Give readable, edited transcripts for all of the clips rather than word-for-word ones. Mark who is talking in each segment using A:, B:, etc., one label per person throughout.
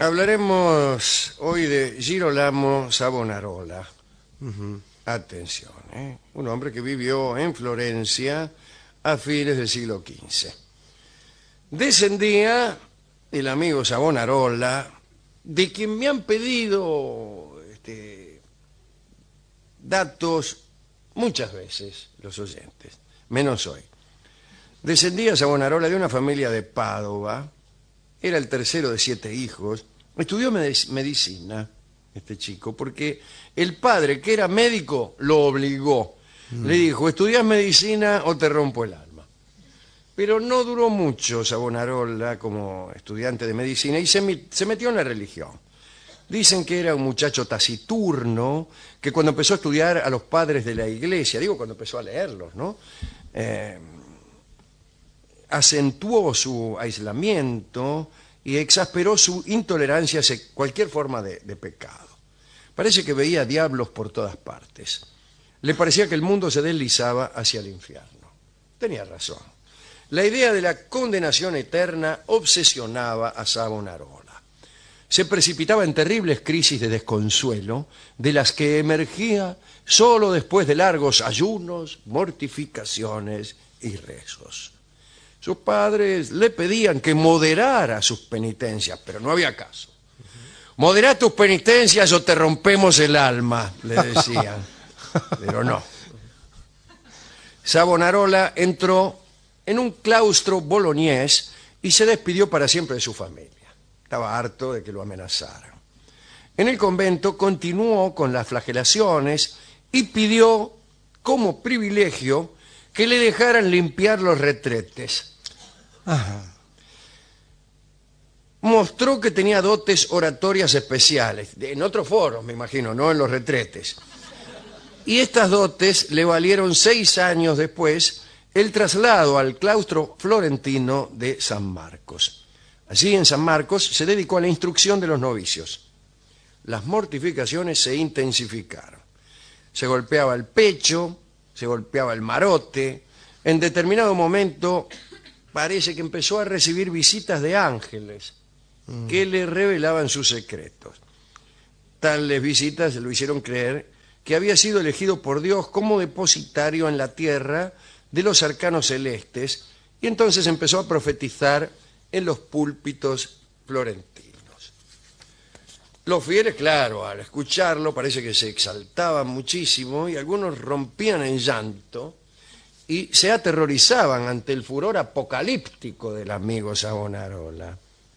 A: Hablaremos hoy de Girolamo Savonarola. Atención, ¿eh? Un hombre que vivió en Florencia a fines del siglo XV. Descendía el amigo Savonarola, de quien me han pedido datos muchas veces los oyentes, menos hoy. Descendía Savonarola de una familia de Padova, era el tercero de 7 hijos, estudió medicina, este chico, porque el padre, que era médico, lo obligó. Le dijo, estudias medicina o te rompo el alma. Pero no duró mucho Savonarola como estudiante de medicina y se metió en la religión. Dicen que era un muchacho taciturno, que cuando empezó a estudiar a los padres de la iglesia, digo cuando empezó a leerlos, ¿no? Acentuó su aislamiento y exasperó su intolerancia hacia cualquier forma de pecado. Parece que veía diablos por todas partes. Le parecía que el mundo se deslizaba hacia el infierno. Tenía razón. La idea de la condenación eterna obsesionaba a Savonarola. Se precipitaba en terribles crisis de desconsuelo, de las que emergía solo después de largos ayunos, mortificaciones y rezos. Sus padres le pedían que moderara sus penitencias, pero no había caso. Moderá tus penitencias o te rompemos el alma, le decían. Pero no. Savonarola entró en un claustro boloñés y se despidió para siempre de su familia. Estaba harto de que lo amenazaran. En el convento continuó con las flagelaciones y pidió como privilegio que le dejaran limpiar los retretes. Mostró que tenía dotes oratorias especiales, en otros foros, me imagino, no en los retretes. Y estas dotes le valieron 6 años después el traslado al claustro florentino de San Marcos. Allí en San Marcos se dedicó a la instrucción de los novicios. Las mortificaciones se intensificaron. Se golpeaba el pecho, se golpeaba el marote. En determinado momento parece que empezó a recibir visitas de ángeles que le revelaban sus secretos. Tales visitas lo hicieron creer que había sido elegido por Dios como depositario en la tierra de los arcanos celestes, y entonces empezó a profetizar en los púlpitos florentinos. Los fieles, claro, al escucharlo parece que se exaltaban muchísimo y algunos rompían en llanto y se aterrorizaban ante el furor apocalíptico del amigo Savonarola.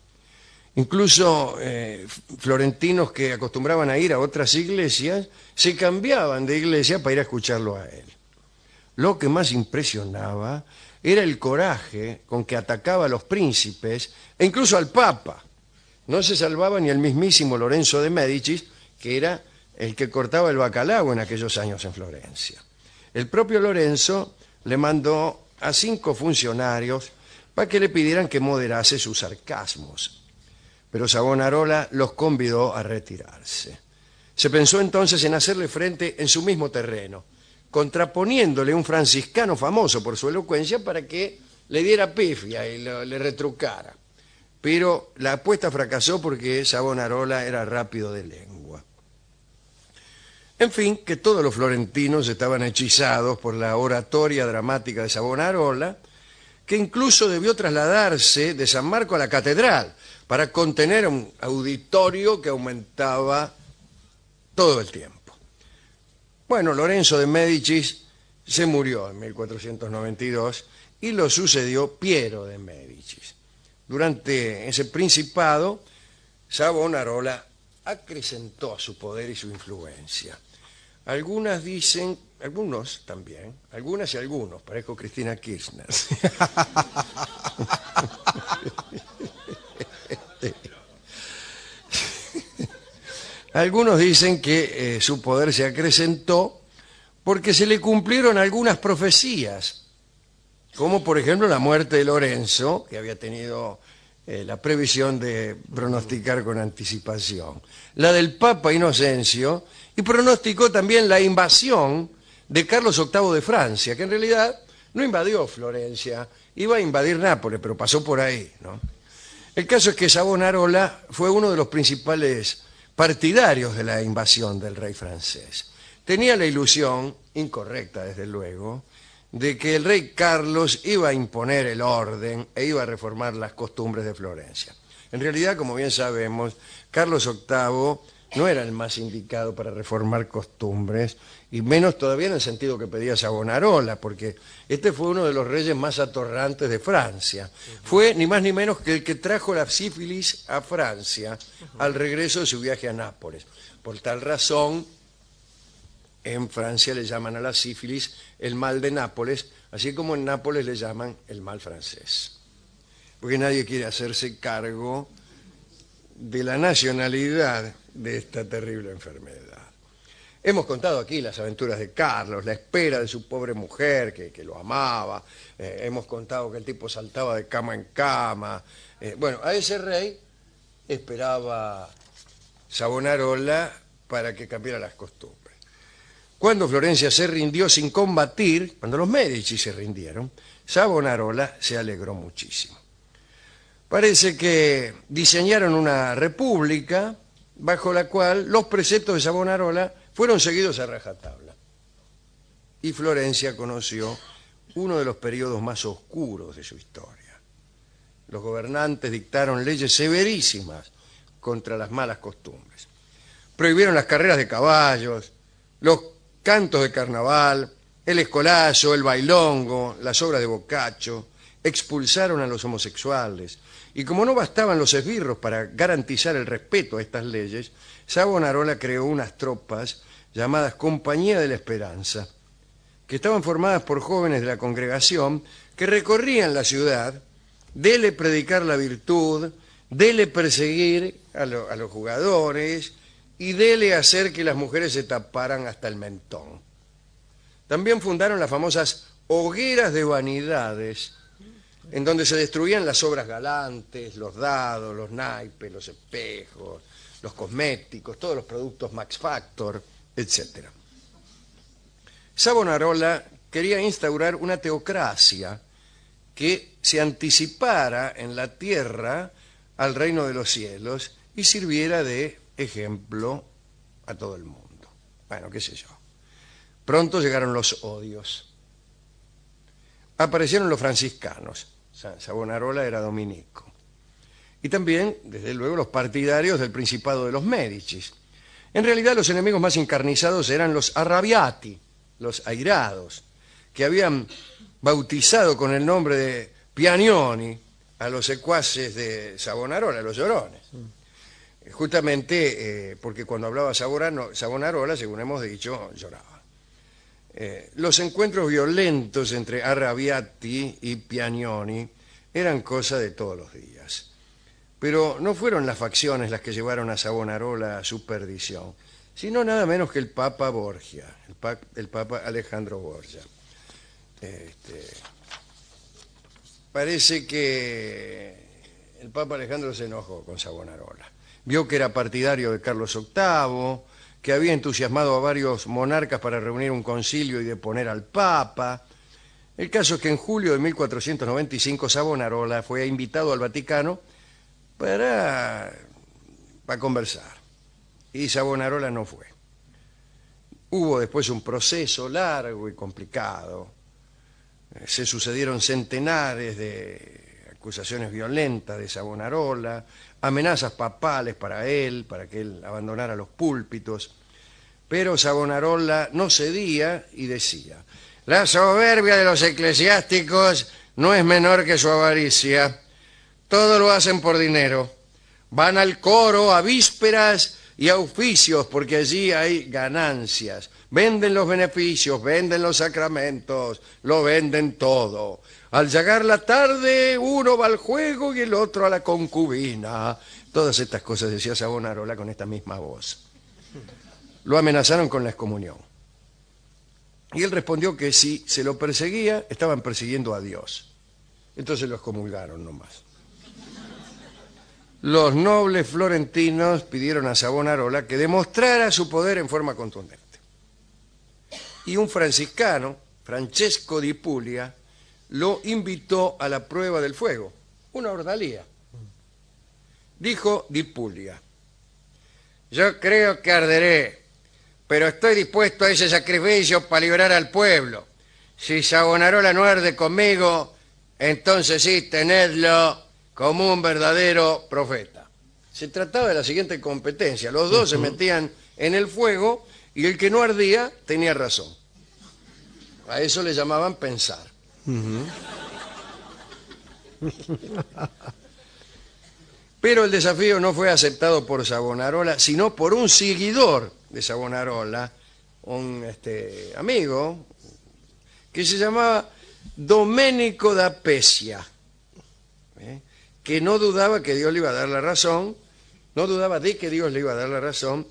A: Incluso florentinos que acostumbraban a ir a otras iglesias se cambiaban de iglesia para ir a escucharlo a él. Lo que más impresionaba era el coraje con que atacaba a los príncipes e incluso al Papa. No se salvaba ni el mismísimo Lorenzo de Médicis, que era el que cortaba el bacalao en aquellos años en Florencia. El propio Lorenzo le mandó a 5 funcionarios para que le pidieran que moderase sus sarcasmos. Pero Savonarola los convidó a retirarse. Se pensó entonces en hacerle frente en su mismo terreno, contraponiéndole un franciscano famoso por su elocuencia para que le diera pifia y le retrucara. Pero la apuesta fracasó porque Savonarola era rápido de lengua. En fin, que todos los florentinos estaban hechizados por la oratoria dramática de Savonarola, que incluso debió trasladarse de San Marco a la catedral para contener un auditorio que aumentaba todo el tiempo. Bueno, Lorenzo de Médicis se murió en 1492 y lo sucedió Piero de Médicis. Durante ese principado, Savonarola acrecentó su poder y su influencia. Algunas dicen, algunos también, algunas y algunos, parezco Cristina Kirchner. Algunos dicen que su poder se acrecentó porque se le cumplieron algunas profecías, como por ejemplo la muerte de Lorenzo, que había tenido la previsión de pronosticar con anticipación, la del Papa Inocencio, y pronosticó también la invasión de Carlos VIII de Francia, que en realidad no invadió Florencia, iba a invadir Nápoles, pero pasó por ahí, ¿no? El caso es que Savonarola fue uno de los principales partidarios de la invasión del rey francés. Tenía la ilusión, incorrecta desde luego, de que el rey Carlos iba a imponer el orden e iba a reformar las costumbres de Florencia. En realidad, como bien sabemos, Carlos VIII no era el más indicado para reformar costumbres, y menos todavía en el sentido que pedía Savonarola, porque este fue uno de los reyes más atorrantes de Francia. Fue ni más ni menos que el que trajo la sífilis a Francia al regreso de su viaje a Nápoles. Por tal razón, en Francia le llaman a la sífilis el mal de Nápoles, así como en Nápoles le llaman el mal francés. Porque nadie quiere hacerse cargo de la nacionalidad de esta terrible enfermedad. Hemos contado aquí las aventuras de Carlos, la espera de su pobre mujer que lo amaba. Hemos contado que el tipo saltaba de cama en cama. Bueno, a ese rey esperaba Savonarola para que cambiara las costumbres. Cuando Florencia se rindió sin combatir, cuando los Medici se rindieron, Savonarola se alegró muchísimo. Parece que diseñaron una república bajo la cual los preceptos de Savonarola fueron seguidos a rajatabla. Y Florencia conoció uno de los periodos más oscuros de su historia. Los gobernantes dictaron leyes severísimas contra las malas costumbres. Prohibieron las carreras de caballos, los cantos de carnaval, el escolazo, el bailongo, las obras de Boccaccio, expulsaron a los homosexuales. Y como no bastaban los esbirros para garantizar el respeto a estas leyes, Savonarola creó unas tropas llamadas Compañía de la Esperanza, que estaban formadas por jóvenes de la congregación que recorrían la ciudad, dele predicar la virtud, dele perseguir a los jugadores y dele hacer que las mujeres se taparan hasta el mentón. También fundaron las famosas hogueras de vanidades, en donde se destruían las obras galantes, los dados, los naipes, los espejos, los cosméticos, todos los productos Max Factor, etc. Savonarola quería instaurar una teocracia que se anticipara en la tierra al reino de los cielos y sirviera de ejemplo a todo el mundo. Bueno, qué sé yo. Pronto llegaron los odios. Aparecieron los franciscanos. Savonarola era dominico. Y también, desde luego, los partidarios del Principado de los Médicis. En realidad, los enemigos más encarnizados eran los arrabbiati, los airados, que habían bautizado con el nombre de Piagnoni a los secuaces de Savonarola, los llorones. Justamente porque cuando hablaba Savonarola, según hemos dicho, lloraba. Los encuentros violentos entre Arrabbiati y Piagnoni eran cosa de todos los días. Pero no fueron las facciones las que llevaron a Savonarola a su perdición, sino nada menos que el Papa Borgia, el Papa Alejandro Borgia. Parece que el Papa Alejandro se enojó con Savonarola. Vio que era partidario de Carlos VIII, que había entusiasmado a varios monarcas para reunir un concilio y deponer al Papa. El caso es que en julio de 1495 Savonarola fue invitado al Vaticano para conversar. Y Savonarola no fue. Hubo después un proceso largo y complicado. Se sucedieron centenares de acusaciones violentas de Savonarola, amenazas papales para que él abandonara los púlpitos. Pero Savonarola no cedía y decía: la soberbia de los eclesiásticos no es menor que su avaricia. Todo lo hacen por dinero. Van al coro, a vísperas y a oficios, porque allí hay ganancias. Venden los beneficios, venden los sacramentos, lo venden todo. Al llegar la tarde, uno va al juego y el otro a la concubina. Todas estas cosas decía Savonarola con esta misma voz. Lo amenazaron con la excomunión. Y él respondió que si se lo perseguía, estaban persiguiendo a Dios. Entonces lo excomulgaron nomás. Los nobles florentinos pidieron a Savonarola que demostrara su poder en forma contundente. Y un franciscano, Francesco di Puglia, lo invitó a la prueba del fuego, una ordalía. Dijo Di Puglia: yo creo que arderé, pero estoy dispuesto a ese sacrificio para liberar al pueblo. Si Savonarola no arde conmigo, entonces sí, tenedlo como un verdadero profeta. Se trataba de la siguiente competencia. Los dos se metían en el fuego y el que no ardía tenía razón. A eso le llamaban pensar. Pero el desafío no fue aceptado por Savonarola, sino por un seguidor de Savonarola, un amigo, que se llamaba Domenico da Pescia, que no dudaba que Dios le iba a dar la razón, no dudaba de que Dios le iba a dar la razón,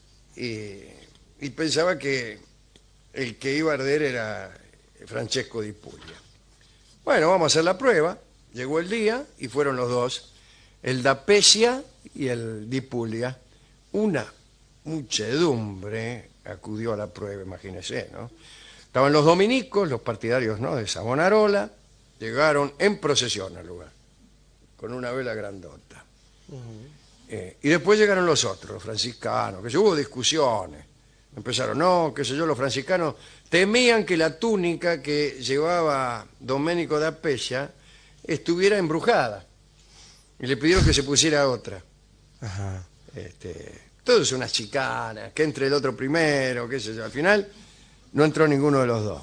A: y pensaba que el que iba a arder era Francesco Di Puglia. Bueno, vamos a hacer la prueba. Llegó el día y fueron los dos, el da Pescia y el Di Puglia. Una muchedumbre acudió a la prueba, imagínense, ¿no? Estaban los dominicos, los partidarios, ¿no?, de Savonarola, llegaron en procesión al lugar, con una vela grandota. Y después llegaron los otros, los franciscanos, que hubo discusiones. Empezaron, no, qué sé yo, los franciscanos temían que la túnica que llevaba Domenico da Pescia estuviera embrujada. Y le pidieron que se pusiera otra.
B: Ajá.
A: Todo es una chicana, que entre el otro primero, qué sé yo. Al final no entró ninguno de los dos.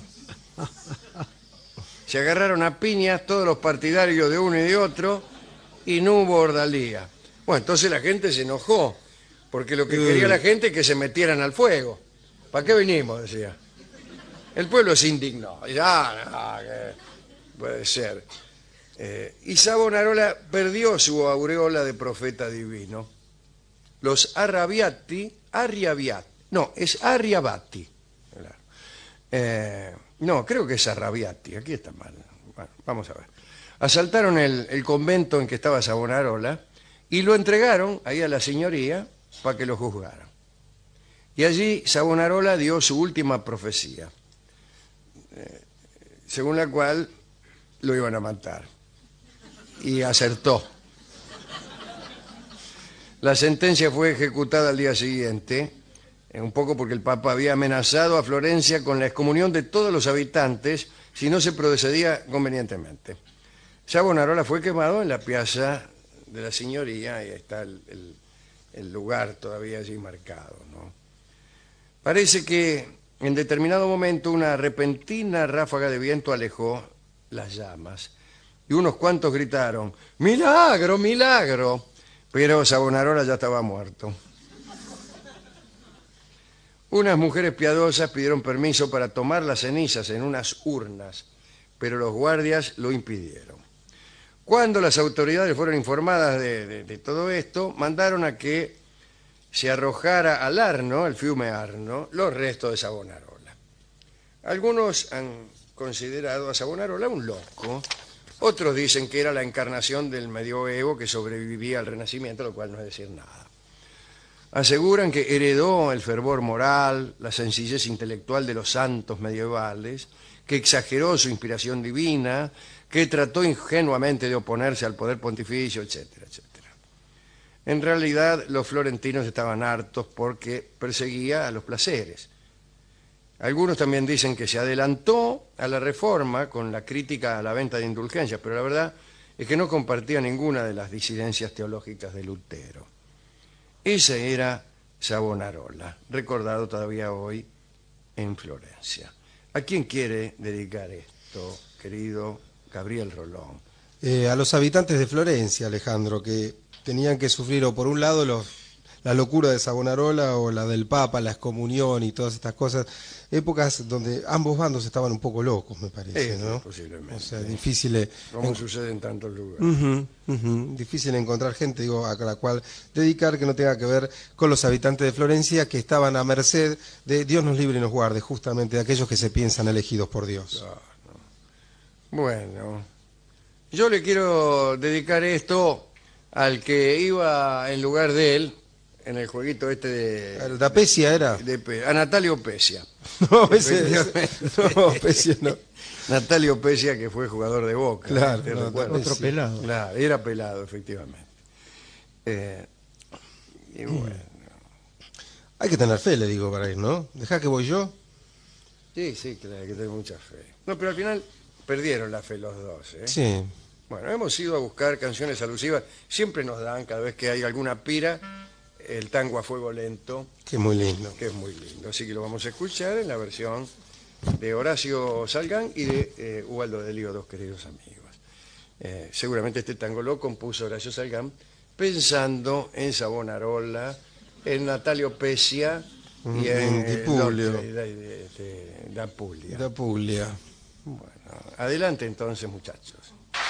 A: Se agarraron a piñas todos los partidarios de uno y de otro y no hubo ordalía. Bueno, entonces la gente se enojó, porque lo que quería la gente es que se metieran al fuego. ¿Para qué vinimos?, decía. El pueblo se indignó. Ya, no, puede ser. Y Savonarola perdió su aureola de profeta divino. Los Arriabati, no, es Arriabati. No, creo que es Arriabati, aquí está mal. Bueno, vamos a ver. Asaltaron el convento en que estaba Savonarola y lo entregaron ahí a la señoría para que lo juzgaran. Y allí Savonarola dio su última profecía, según la cual lo iban a matar. Y acertó. La sentencia fue ejecutada al día siguiente, un poco porque el Papa había amenazado a Florencia con la excomunión de todos los habitantes si no se procedía convenientemente. Savonarola fue quemado en la piazza de la Signoría, y está el lugar todavía allí marcado, ¿no? Parece que en determinado momento una repentina ráfaga de viento alejó las llamas y unos cuantos gritaron, ¡milagro, milagro! Pero Savonarola ya estaba muerto. Unas mujeres piadosas pidieron permiso para tomar las cenizas en unas urnas, pero los guardias lo impidieron. Cuando las autoridades fueron informadas de todo esto, mandaron a que se arrojara al Arno, el fiume Arno, los restos de Savonarola. Algunos han considerado a Savonarola un loco, otros dicen que era la encarnación del medioevo que sobrevivía al Renacimiento, lo cual no es decir nada. Aseguran que heredó el fervor moral, la sencillez intelectual de los santos medievales, que exageró su inspiración divina, que trató ingenuamente de oponerse al poder pontificio, etcétera, etcétera. En realidad, los florentinos estaban hartos porque perseguía a los placeres. Algunos también dicen que se adelantó a la reforma con la crítica a la venta de indulgencias, pero la verdad es que no compartía ninguna de las disidencias teológicas de Lutero. Ese era Savonarola, recordado todavía hoy en Florencia. ¿A quién quiere dedicar esto, querido Gabriel Rolón?
B: A los habitantes de Florencia, Alejandro, que tenían que sufrir o por un lado la locura de Savonarola o la del Papa, la excomunión y todas estas cosas, épocas donde ambos bandos estaban un poco locos, me parece, ¿no?
A: Posiblemente.
B: O sea, difícil.
A: Como sucede en tantos lugares.
B: Difícil encontrar gente, digo, a la cual dedicar que no tenga que ver con los habitantes de Florencia, que estaban a merced de Dios nos libre y nos guarde, justamente de aquellos que se piensan elegidos por Dios.
A: Bueno, yo le quiero dedicar esto al que iba en lugar de él en el jueguito este de...
B: ¿Da Pescia era?
A: A Natalio Pescia.
B: No, no, Pescia no.
A: Natalio Pescia, que fue jugador de Boca.
B: Claro,
A: ¿te recuerdas?
C: Otro pelado.
A: Claro, era pelado, efectivamente. Y bueno,
B: Hay que tener fe, le digo, para ir, ¿no? Dejá que voy yo.
A: sí, claro, hay que tener mucha fe. No, pero al final perdieron la fe los dos, ¿eh?
B: Sí.
A: Bueno, hemos ido a buscar canciones alusivas. Siempre nos dan, cada vez que hay alguna pira, el tango a fuego lento,
B: Que es muy lindo.
A: que es muy lindo. Así que lo vamos a escuchar en la versión de Horacio Salgán y de Ubaldo de Lío, dos queridos amigos. Seguramente este tango lo compuso Horacio Salgán pensando en Savonarola, en Natalio Pesia y en
B: Di Publio.
A: de Apulia.
B: Da Puglia.
A: Bueno, adelante entonces, muchachos.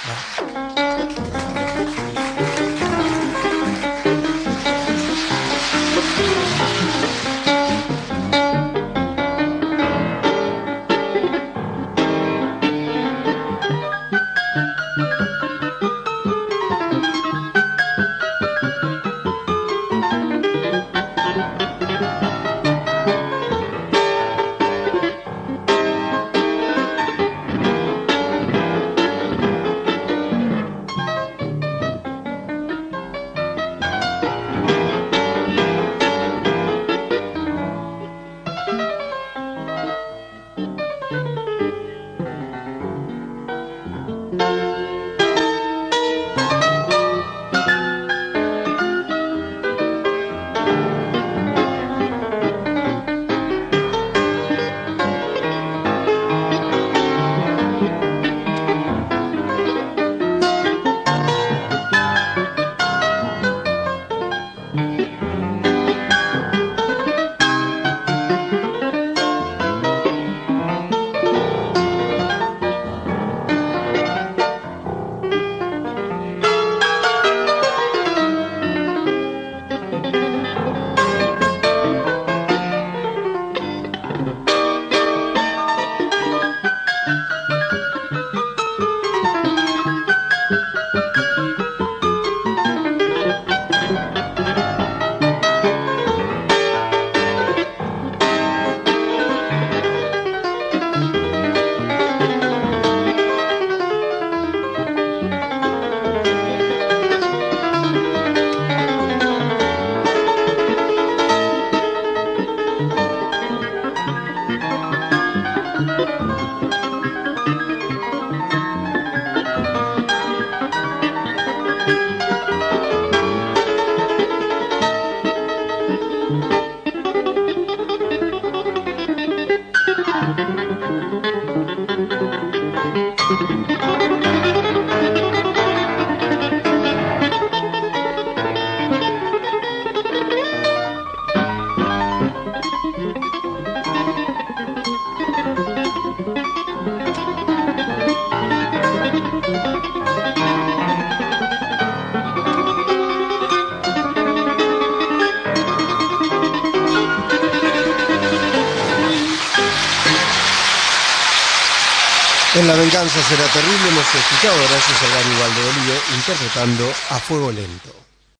B: En La venganza será terrible hemos escuchado gracias a Ubaldo de Lío interpretando A fuego lento.